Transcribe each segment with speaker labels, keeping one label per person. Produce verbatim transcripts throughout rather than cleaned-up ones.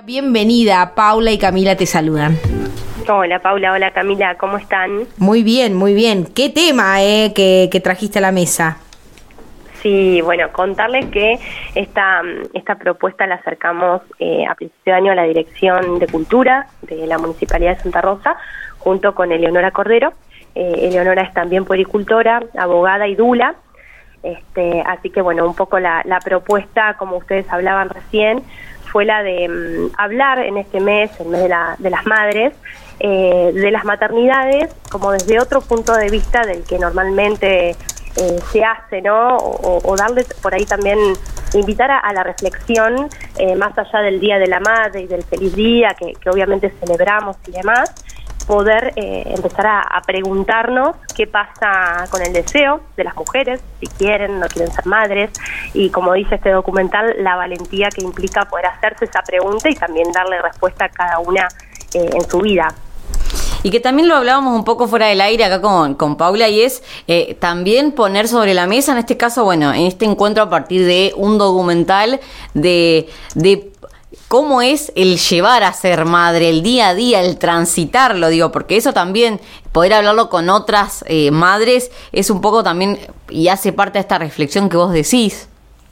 Speaker 1: Bienvenida, Paula y Camila te saludan.
Speaker 2: Hola Paula, hola Camila, ¿cómo están?
Speaker 1: Muy bien, muy bien. ¿Qué tema eh, que, que trajiste a la mesa?
Speaker 2: Sí, bueno, contarles que esta, esta propuesta la acercamos eh, a principio de año a la Dirección de Cultura de la Municipalidad de Santa Rosa, junto con Eleonora Cordero. Eh, Eleonora es también puericultora, abogada y dula. Este, así que bueno, un poco la, la propuesta, como ustedes hablaban recién, fue la de um, hablar en este mes, el mes de, la, de las madres, eh, de las maternidades, como desde otro punto de vista del que normalmente eh, se hace, ¿no? O, o darle por ahí también, invitar a, a la reflexión, eh, más allá del Día de la Madre y del feliz día, que, que obviamente celebramos y demás, poder eh, empezar a, a preguntarnos qué pasa con el deseo de las mujeres, si quieren, no quieren ser madres, y como dice este documental, la valentía que implica poder hacerse esa pregunta y también darle respuesta a cada una eh, en su vida.
Speaker 3: Y que también lo hablábamos un poco fuera del aire acá con, con Paula, y es eh, también poner sobre la mesa, en este caso, bueno, en este encuentro a partir de un documental de... de cómo es el llevar a ser madre, el día a día, el transitarlo, digo, porque eso también, poder hablarlo con otras eh, madres, es un poco también, y hace parte de esta reflexión que vos decís.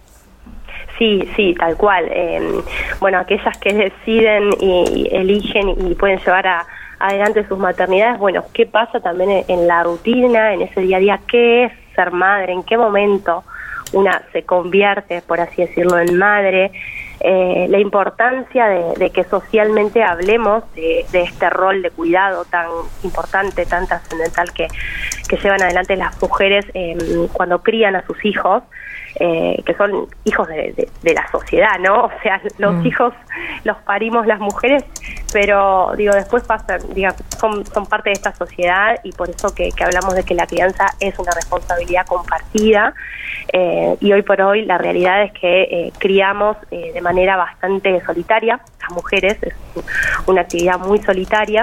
Speaker 2: Sí, sí, tal cual. Eh, bueno, aquellas que deciden y eligen y pueden llevar a, adelante sus maternidades, bueno, ¿qué pasa también en, en la rutina, en ese día a día? ¿Qué es ser madre? ¿En qué momento una se convierte, por así decirlo, en madre? Eh, la importancia de, de que socialmente hablemos de, de este rol de cuidado tan importante, tan trascendental que, que llevan adelante las mujeres eh, cuando crían a sus hijos, eh, que son hijos de, de, de la sociedad, ¿no? O sea, los mm. hijos los parimos las mujeres, pero digo, después pasan, diga, son, son parte de esta sociedad, y por eso que, que hablamos de que la crianza es una responsabilidad compartida, eh, y hoy por hoy la realidad es que eh, criamos eh, de manera bastante solitaria, las mujeres, es una actividad muy solitaria,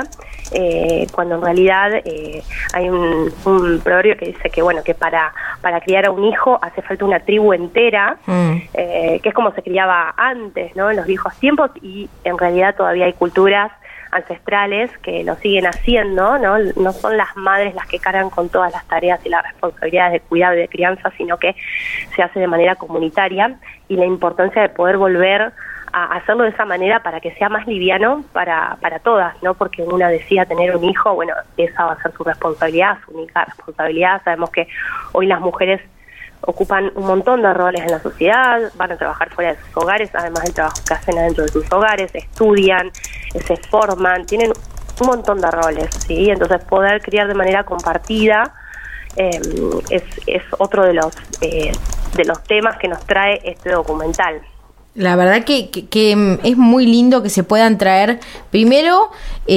Speaker 2: eh, cuando en realidad eh, hay un, un proverbio que dice que bueno, que para, para criar a un hijo hace falta una tribu entera, mm. eh, que es como se criaba antes, ¿no? En los viejos tiempos, y en realidad todavía hay culturas ancestrales que lo siguen haciendo, ¿no? No son las madres las que cargan con todas las tareas y las responsabilidades de cuidado y de crianza, sino que se hace de manera comunitaria, y la importancia de poder volver a hacerlo de esa manera para que sea más liviano para, para todas, ¿no? Porque una decida tener un hijo, bueno, esa va a ser su responsabilidad, su única responsabilidad. Sabemos que hoy las mujeres ocupan un montón de roles en la sociedad, van a trabajar fuera de sus hogares, además del trabajo que hacen adentro de sus hogares, estudian, se forman, tienen un montón de roles, ¿sí? Entonces poder criar de manera compartida eh, es, es otro de los, eh, de los temas que nos trae este documental.
Speaker 1: La verdad que, que, que es muy lindo que se puedan traer. Primero,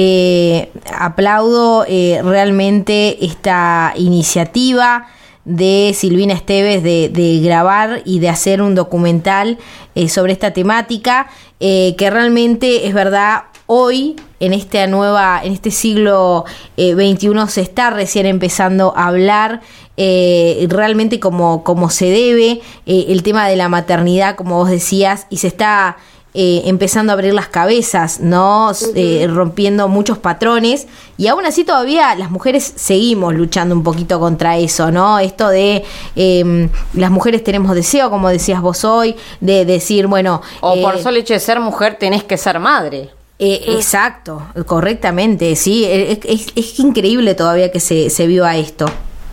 Speaker 1: eh, aplaudo eh, realmente esta iniciativa de Silvina Esteves de, de grabar y de hacer un documental eh, sobre esta temática, eh, que realmente es verdad, hoy en esta nueva, en este siglo eh, veintiuno se está recién empezando a hablar eh, realmente como, como se debe, eh, el tema de la maternidad, como vos decías, y se está Eh, empezando a abrir las cabezas, ¿no? Uh-huh. Eh, rompiendo muchos patrones, y aún así todavía las mujeres seguimos luchando un poquito contra eso, ¿no? Esto de eh, las mujeres tenemos deseo, como decías vos hoy, de decir, bueno...
Speaker 3: O
Speaker 1: eh,
Speaker 3: por solo hecho de ser mujer tenés que ser madre.
Speaker 1: Eh, uh-huh. Exacto, correctamente, sí, es, es, es increíble todavía que se, se viva esto.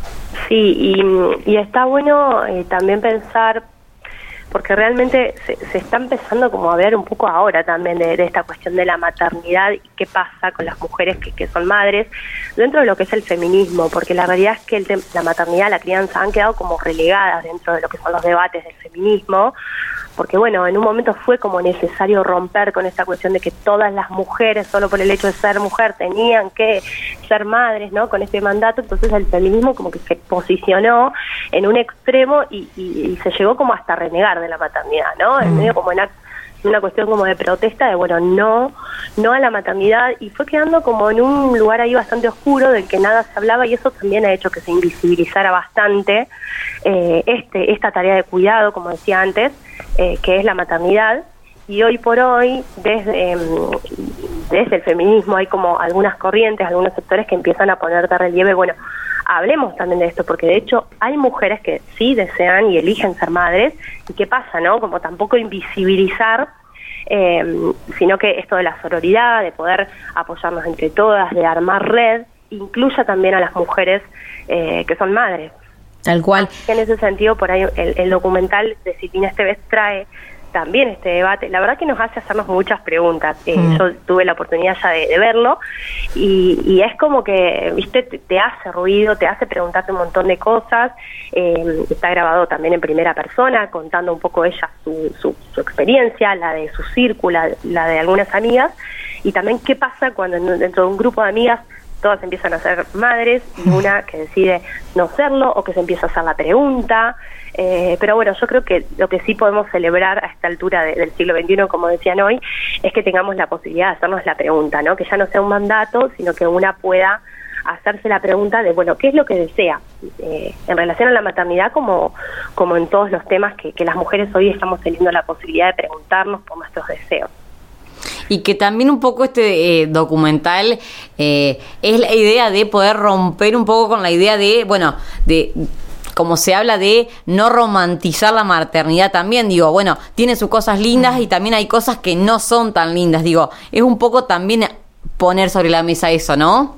Speaker 2: Sí, y, y está bueno eh, también pensar, porque realmente se, se está empezando como a hablar un poco ahora también de, de esta cuestión de la maternidad y qué pasa con las mujeres que, que son madres dentro de lo que es el feminismo, porque la realidad es que el, la maternidad, la crianza han quedado como relegadas dentro de lo que son los debates del feminismo, porque bueno, en un momento fue como necesario romper con esta cuestión de que todas las mujeres, solo por el hecho de ser mujer, tenían que ser madres, ¿no? Con este mandato, entonces el feminismo como que se posicionó en un extremo y, y, y se llegó como hasta renegar de la maternidad, ¿no? En medio como en una cuestión como de protesta de, bueno, no, no a la maternidad, y fue quedando como en un lugar ahí bastante oscuro del que nada se hablaba, y eso también ha hecho que se invisibilizara bastante eh, este esta tarea de cuidado, como decía antes, eh, que es la maternidad, y hoy por hoy, desde, desde el feminismo, hay como algunas corrientes, algunos sectores que empiezan a poner de relieve, bueno, hablemos también de esto, porque de hecho hay mujeres que sí desean y eligen ser madres, y qué pasa, ¿no? Como tampoco invisibilizar, eh, sino que esto de la sororidad, de poder apoyarnos entre todas, de armar red, incluya también a las mujeres eh, que son madres.
Speaker 1: Tal cual.
Speaker 2: En ese sentido, por ahí el, el documental de Silvina Esteves trae también este debate. La verdad que nos hace hacernos muchas preguntas. Eh, mm. Yo tuve la oportunidad ya de, de verlo y, y es como que, viste, te, te hace ruido, te hace preguntarte un montón de cosas. Eh, está grabado también en primera persona, contando un poco ella su, su, su experiencia, la de su círculo, la, la de algunas amigas, y también qué pasa cuando dentro de un grupo de amigas todas empiezan a ser madres y una que decide no serlo o que se empieza a hacer la pregunta. Eh, pero bueno, yo creo que lo que sí podemos celebrar a esta altura de, del siglo veintiuno, como decían hoy, es que tengamos la posibilidad de hacernos la pregunta, ¿no? Que ya no sea un mandato, sino que una pueda hacerse la pregunta de, bueno, ¿qué es lo que desea? Eh, en relación a la maternidad, como, como en todos los temas que, que las mujeres hoy estamos teniendo la posibilidad de preguntarnos por nuestros deseos.
Speaker 3: Y que también un poco este eh, documental eh, es la idea de poder romper un poco con la idea de, bueno, de como se habla de no romantizar la maternidad también, digo, bueno, tiene sus cosas lindas y también hay cosas que no son tan lindas, digo, es un poco también poner sobre la mesa eso, ¿no?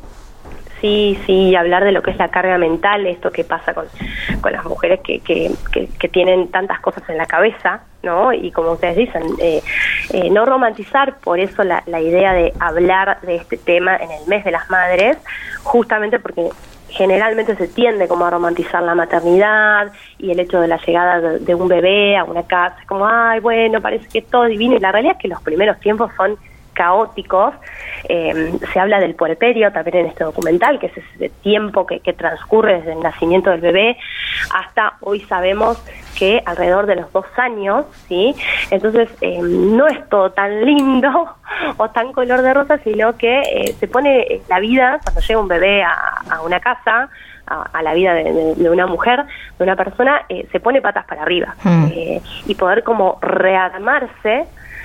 Speaker 2: Sí, sí, hablar de lo que es la carga mental, esto que pasa con, con las mujeres que, que, que, que tienen tantas cosas en la cabeza, ¿no? Y como ustedes dicen, eh, eh, no romantizar, por eso la, la idea de hablar de este tema en el mes de las madres, justamente porque generalmente se tiende como a romantizar la maternidad y el hecho de la llegada de, de un bebé a una casa, es como, ay, bueno, parece que todo es divino, y la realidad es que los primeros tiempos son caóticos. Eh, se habla del puerperio también en este documental, que es ese tiempo que, que transcurre desde el nacimiento del bebé hasta hoy sabemos que alrededor de los dos años, ¿sí? Entonces eh, no es todo tan lindo o tan color de rosa, sino que eh, se pone la vida, cuando llega un bebé a, a una casa, a, a la vida de, de, de una mujer, de una persona, eh, se pone patas para arriba. Mm. Eh, y poder como rearmarse,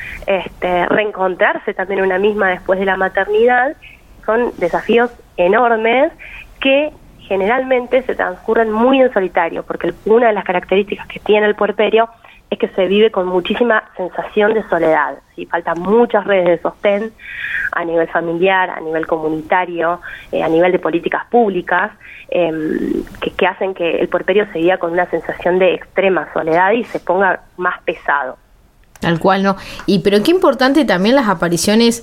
Speaker 2: Este, reencontrarse también una misma después de la maternidad, son desafíos enormes que generalmente se transcurren muy en solitario, porque una de las características que tiene el puerperio es que se vive con muchísima sensación de soledad, ¿sí? Faltan muchas redes de sostén a nivel familiar, a nivel comunitario, eh, a nivel de políticas públicas, eh, que, que hacen que el puerperio se viva con una sensación de extrema soledad y se ponga más pesado.
Speaker 1: Tal cual, ¿no? Y pero qué importante también las apariciones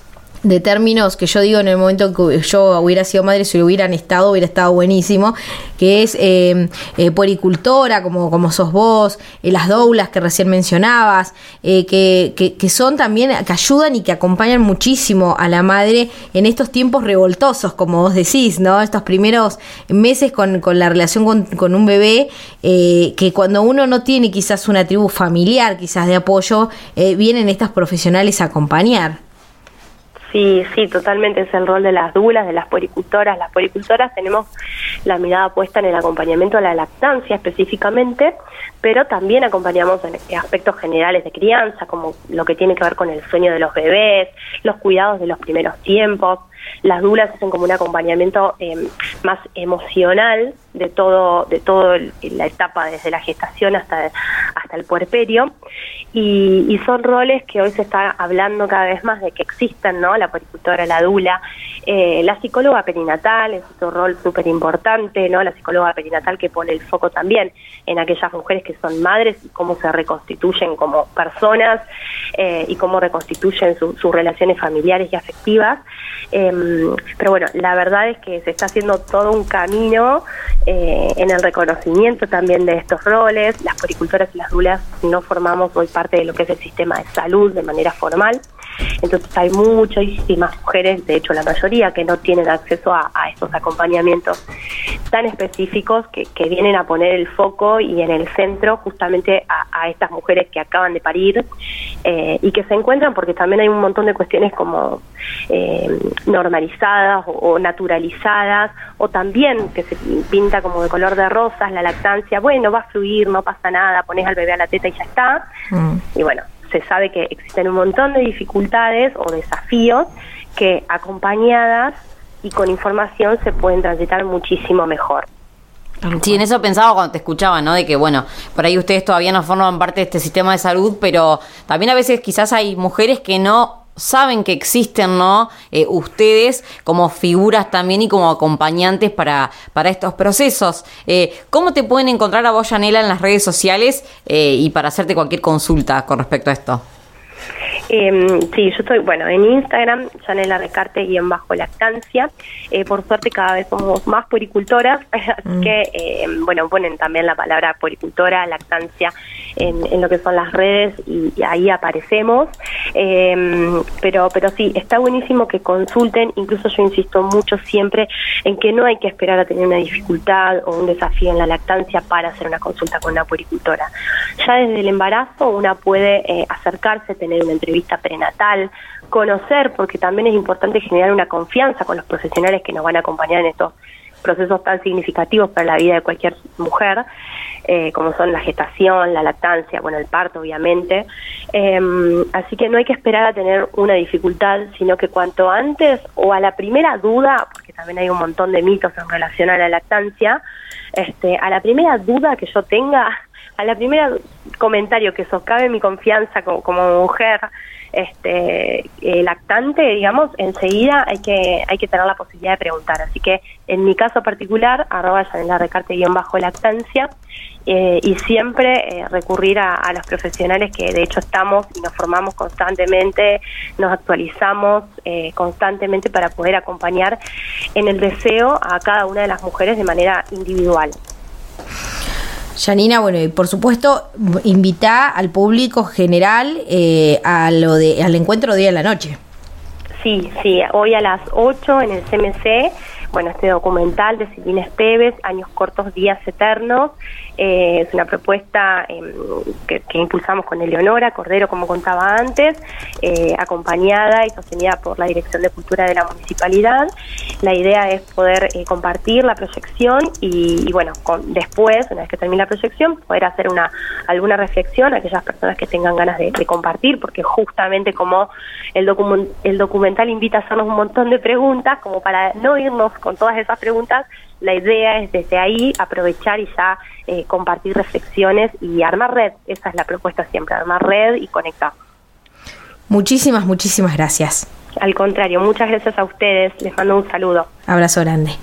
Speaker 1: de términos que yo digo en el momento que yo hubiera sido madre, si hubieran estado, hubiera estado buenísimo, que es eh, eh, puericultora, como, como sos vos, eh, las doulas que recién mencionabas, eh, que, que, que son también, que ayudan y que acompañan muchísimo a la madre en estos tiempos revoltosos, como vos decís, ¿no? Estos primeros meses con, con la relación con, con un bebé, eh, que cuando uno no tiene quizás una tribu familiar, quizás de apoyo, eh, vienen estas profesionales a acompañar.
Speaker 2: Sí, sí, totalmente es el rol de las doulas, de las puericultoras. Las puericultoras tenemos la mirada puesta en el acompañamiento a la lactancia específicamente, pero también acompañamos en aspectos generales de crianza, como lo que tiene que ver con el sueño de los bebés, los cuidados de los primeros tiempos. Las doulas hacen como un acompañamiento eh, más emocional de todo, de todo el, la etapa desde la gestación hasta, hasta el puerperio, y, y son roles que hoy se está hablando cada vez más de que existen, ¿no? La puericultora, la doula, eh, la psicóloga perinatal es otro rol súper importante, ¿no? La psicóloga perinatal que pone el foco también en aquellas mujeres que son madres y cómo se reconstituyen como personas eh, y cómo reconstituyen su, sus relaciones familiares y afectivas. Eh, pero bueno, la verdad es que se está haciendo todo un camino eh, en el reconocimiento también de estos roles. Las puericultoras y las doulas no formamos hoy parte de lo que es el sistema de salud de manera formal, entonces hay muchísimas mujeres, de hecho la mayoría, que no tienen acceso a, a estos acompañamientos tan específicos que, que vienen a poner el foco y en el centro justamente a, a estas mujeres que acaban de parir eh, y que se encuentran, porque también hay un montón de cuestiones como eh, normalizadas o, o naturalizadas, o también que se pinta como de color de rosas la lactancia, bueno, va a fluir, no pasa nada, pones al bebé a la teta y ya está, mm. y bueno, se sabe que existen un montón de dificultades o desafíos que acompañadas y con información se pueden transitar muchísimo mejor.
Speaker 3: Sí, en eso pensaba cuando te escuchaba, ¿no? De que, bueno, por ahí ustedes todavía no forman parte de este sistema de salud, pero también a veces quizás hay mujeres que no saben que existen, ¿no? Eh, ustedes como figuras también y como acompañantes para, para estos procesos. Eh, ¿Cómo te pueden encontrar a vos, Yanela, en las redes sociales eh, y para hacerte cualquier consulta con respecto a esto?
Speaker 2: Eh, sí, yo estoy, bueno, en Instagram, Yanela Recarte guión bajo lactancia. Eh, por suerte cada vez somos más puericultoras, así mm. que, eh, bueno, ponen también la palabra puericultora, lactancia en, en lo que son las redes y, y ahí aparecemos. Eh, pero, pero sí, está buenísimo que consulten, incluso yo insisto mucho siempre en que no hay que esperar a tener una dificultad o un desafío en la lactancia para hacer una consulta con una puericultora. Ya desde el embarazo una puede eh, acercarse, tener una entrevista prenatal, conocer, porque también es importante generar una confianza con los profesionales que nos van a acompañar en estos procesos tan significativos para la vida de cualquier mujer, eh, como son la gestación, la lactancia, bueno, el parto, obviamente. Eh, así que no hay que esperar a tener una dificultad, sino que cuanto antes, o a la primera duda, porque también hay un montón de mitos en relación a la lactancia, este, a la primera duda que yo tenga, a la primera comentario que socave mi confianza como, como mujer este eh, lactante, digamos, enseguida hay que hay que tener la posibilidad de preguntar. Así que en mi caso particular, arroba Yanela Recarte guión bajo lactancia, eh, y siempre eh, recurrir a, a los profesionales que de hecho estamos y nos formamos constantemente, nos actualizamos eh, constantemente para poder acompañar en el deseo a cada una de las mujeres de manera individual.
Speaker 1: Yanina, bueno, y por supuesto, invita al público general eh, a lo de al encuentro día de la noche.
Speaker 2: Sí, sí, hoy a las ocho en el C M C, bueno, este documental de Silvina Esteves, Años Cortos, Días Eternos, eh, es una propuesta eh, que, que impulsamos con Eleonora Cordero, como contaba antes, eh, acompañada y sostenida por la Dirección de Cultura de la Municipalidad. La idea es poder eh, compartir la proyección y, y bueno, con, después, una vez que termine la proyección, poder hacer una alguna reflexión a aquellas personas que tengan ganas de, de compartir, porque justamente como el, docu el documental invita a hacernos un montón de preguntas, como para no irnos con todas esas preguntas, la idea es desde ahí aprovechar y ya eh, compartir reflexiones y armar red. Esa es la propuesta siempre, armar red y conectar.
Speaker 1: Muchísimas, muchísimas gracias.
Speaker 2: Al contrario, muchas gracias a ustedes. Les mando un saludo.
Speaker 1: Abrazo grande.